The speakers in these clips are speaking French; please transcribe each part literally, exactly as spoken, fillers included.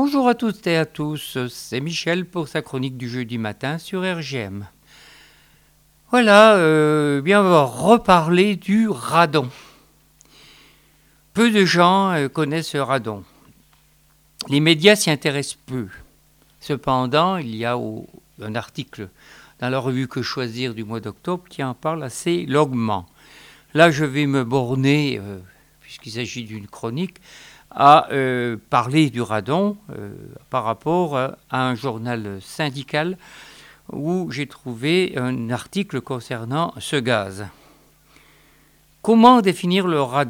Bonjour à toutes et à tous, c'est Michel pour sa chronique du jeudi matin sur R G M. Voilà, euh, bien on va reparler du radon. Peu de gens euh, connaissent ce radon. Les médias s'y intéressent peu. Cependant, il y a au, un article dans la revue Que Choisir du mois d'octobre qui en parle assez longuement. Là, je vais me borner, euh, puisqu'il s'agit d'une chronique, à euh, parler du radon euh, par rapport à un journal syndical où j'ai trouvé un article concernant ce gaz. Comment définir le radon ?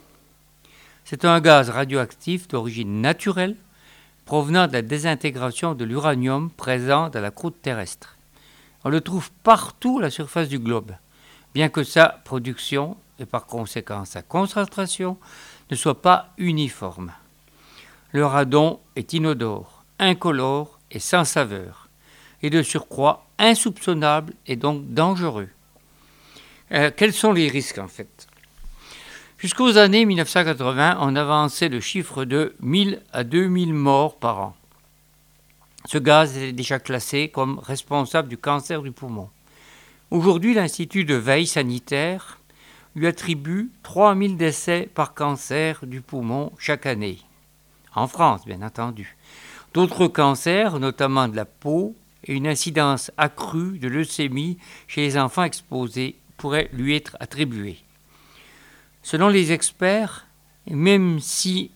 C'est un gaz radioactif d'origine naturelle provenant de la désintégration de l'uranium présent dans la croûte terrestre. On le trouve partout à la surface du globe, bien que sa production et par conséquent sa concentration ne soit pas uniforme. Le radon est inodore, incolore et sans saveur, et de surcroît insoupçonnable et donc dangereux. Euh, quels sont les risques en fait ? Jusqu'aux années mille neuf cent quatre-vingts, on avançait le chiffre de mille à deux mille morts par an. Ce gaz est déjà classé comme responsable du cancer du poumon. Aujourd'hui, l'Institut de veille sanitaire lui attribue trois mille décès par cancer du poumon chaque année. En France, bien entendu. D'autres cancers, notamment de la peau, et une incidence accrue de leucémie chez les enfants exposés pourraient lui être attribués. Selon les experts, même si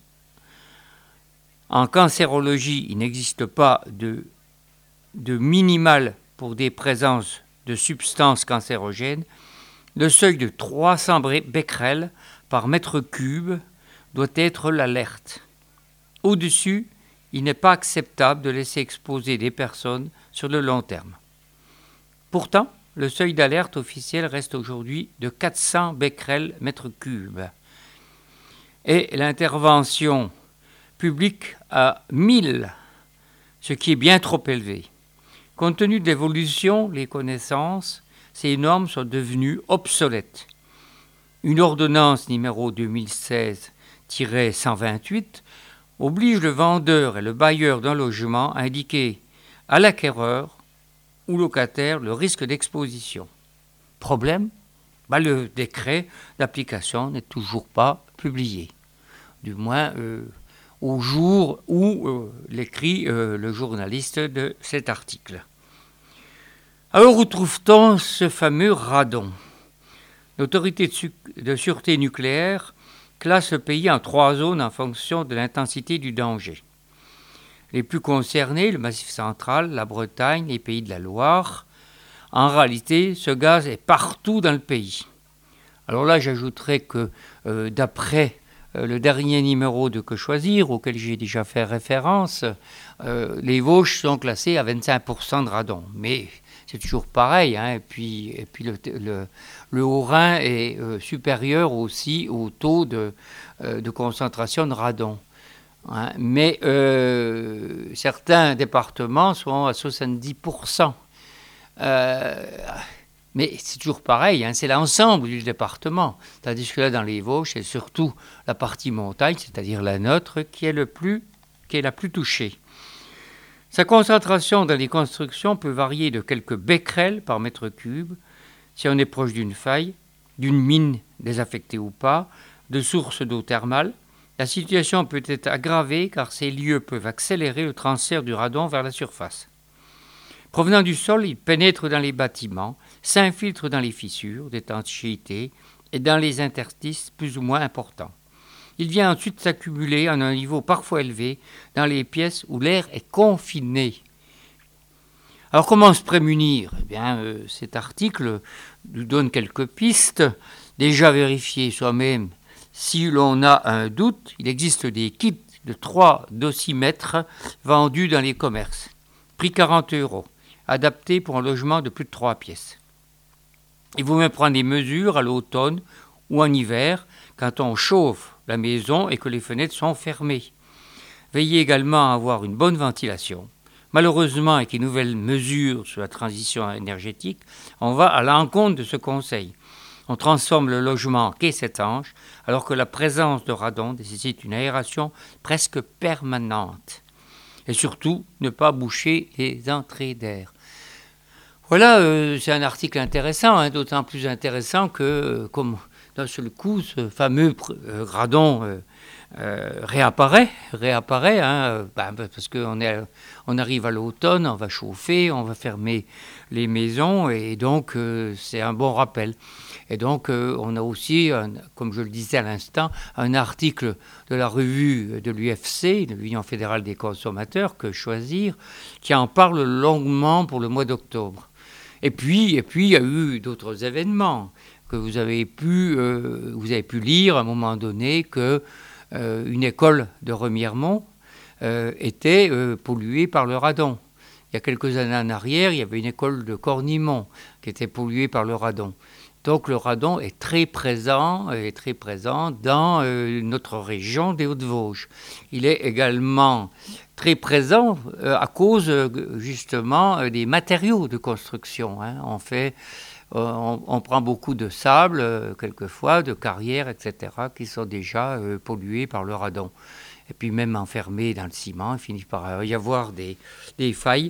en cancérologie il n'existe pas de, de minimal pour des présences de substances cancérogènes, le seuil de trois cents becquerels par mètre cube doit être l'alerte. Au-dessus, il n'est pas acceptable de laisser exposer des personnes sur le long terme. Pourtant, le seuil d'alerte officiel reste aujourd'hui de quatre cents becquerels mètre cube. Et l'intervention publique à mille, ce qui est bien trop élevé. Compte tenu de l'évolution, les connaissances, ces normes sont devenues obsolètes. Une ordonnance numéro deux mille seize cent vingt-huit oblige le vendeur et le bailleur d'un logement à indiquer à l'acquéreur ou locataire le risque d'exposition. Problème ? Bah, le décret d'application n'est toujours pas publié, du moins euh, au jour où euh, l'écrit euh, le journaliste de cet article. Alors où trouve-t-on ce fameux radon ? L'autorité de, su- de sûreté nucléaire classe le pays en trois zones en fonction de l'intensité du danger. Les plus concernés, le Massif central, la Bretagne, les Pays de la Loire. En réalité, ce gaz est partout dans le pays. Alors là, j'ajouterais que euh, d'après euh, le dernier numéro de Que Choisir, auquel j'ai déjà fait référence, euh, les Vosges sont classées à vingt-cinq pour cent de radon. Mais c'est toujours pareil, hein, et puis, et puis le, le, le Haut-Rhin est euh, supérieur aussi au taux de, euh, de concentration de radon. Hein, mais euh, certains départements sont à soixante-dix pour cent. Euh, mais c'est toujours pareil, hein, c'est l'ensemble du département. Tandis que là, dans les Vosges, c'est surtout la partie montagne, c'est-à-dire la nôtre, qui est, le plus, qui est la plus touchée. Sa concentration dans les constructions peut varier de quelques becquerels par mètre cube, si on est proche d'une faille, d'une mine désaffectée ou pas, de sources d'eau thermale. La situation peut être aggravée car ces lieux peuvent accélérer le transfert du radon vers la surface. Provenant du sol, il pénètre dans les bâtiments, s'infiltre dans les fissures d'étanchéité et dans les interstices plus ou moins importants. Il vient ensuite s'accumuler à un niveau parfois élevé dans les pièces où l'air est confiné. Alors comment se prémunir ? Eh bien, euh, cet article nous donne quelques pistes. Déjà vérifier soi-même si l'on a un doute. Il existe des kits de trois dosymètres vendus dans les commerces. Prix quarante euros, adaptés pour un logement de plus de trois pièces. Il vaut même prendre des mesures à l'automne ou en hiver quand on chauffe la maison et que les fenêtres sont fermées. Veillez également à avoir une bonne ventilation. Malheureusement, avec les nouvelles mesures sur la transition énergétique, on va à l'encontre de ce conseil. On transforme le logement en caisse étanche, alors que la présence de radon nécessite une aération presque permanente. Et surtout, ne pas boucher les entrées d'air. Voilà, euh, c'est un article intéressant, hein, d'autant plus intéressant que, euh, comme d'un seul coup, ce fameux euh, radon euh, euh, réapparaît, réapparaît hein, bah, parce qu'on est, on arrive à l'automne, on va chauffer, on va fermer les maisons, et donc euh, c'est un bon rappel. Et donc euh, on a aussi, un, comme je le disais à l'instant, un article de la revue de l'U F C, de l'Union fédérale des consommateurs, que Choisir, qui en parle longuement pour le mois d'octobre. Et puis, et puis, il y a eu d'autres événements que vous avez pu, euh, vous avez pu lire à un moment donné que euh, une école de Remiremont euh, était euh, polluée par le radon. Il y a quelques années en arrière, il y avait une école de Cornimont qui était polluée par le radon. Donc le radon est très présent, est très présent dans euh, notre région des Hauts-de-Vosges. Il est également très présent euh, à cause euh, justement euh, des matériaux de construction. Hein. On fait, euh, on, on prend beaucoup de sable, euh, quelquefois, de carrières, et cetera, qui sont déjà euh, pollués par le radon. Et puis même enfermés dans le ciment, il finit par y avoir des, des failles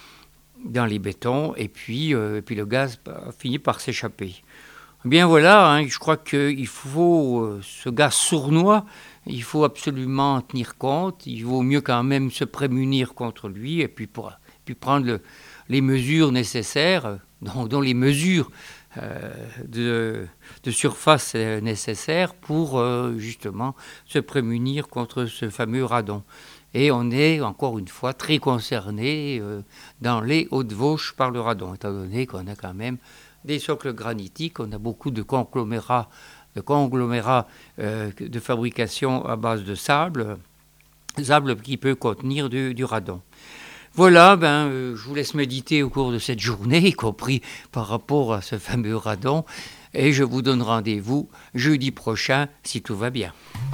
dans les bétons, et puis, euh, et puis le gaz finit par s'échapper. Eh bien voilà, hein, je crois qu'il faut, euh, ce gaz sournois, il faut absolument en tenir compte, il vaut mieux quand même se prémunir contre lui, et puis, pour, puis prendre le, les mesures nécessaires, dont, dont les mesures euh, de, de surface nécessaires pour euh, justement se prémunir contre ce fameux radon. Et on est, encore une fois, très concerné euh, dans les Hauts-de-Vosges par le radon, étant donné qu'on a quand même des socles granitiques, on a beaucoup de conglomérats, de, conglomérats euh, de fabrication à base de sable, sable qui peut contenir du, du radon. Voilà, ben, euh, je vous laisse méditer au cours de cette journée, y compris par rapport à ce fameux radon, et je vous donne rendez-vous jeudi prochain, si tout va bien.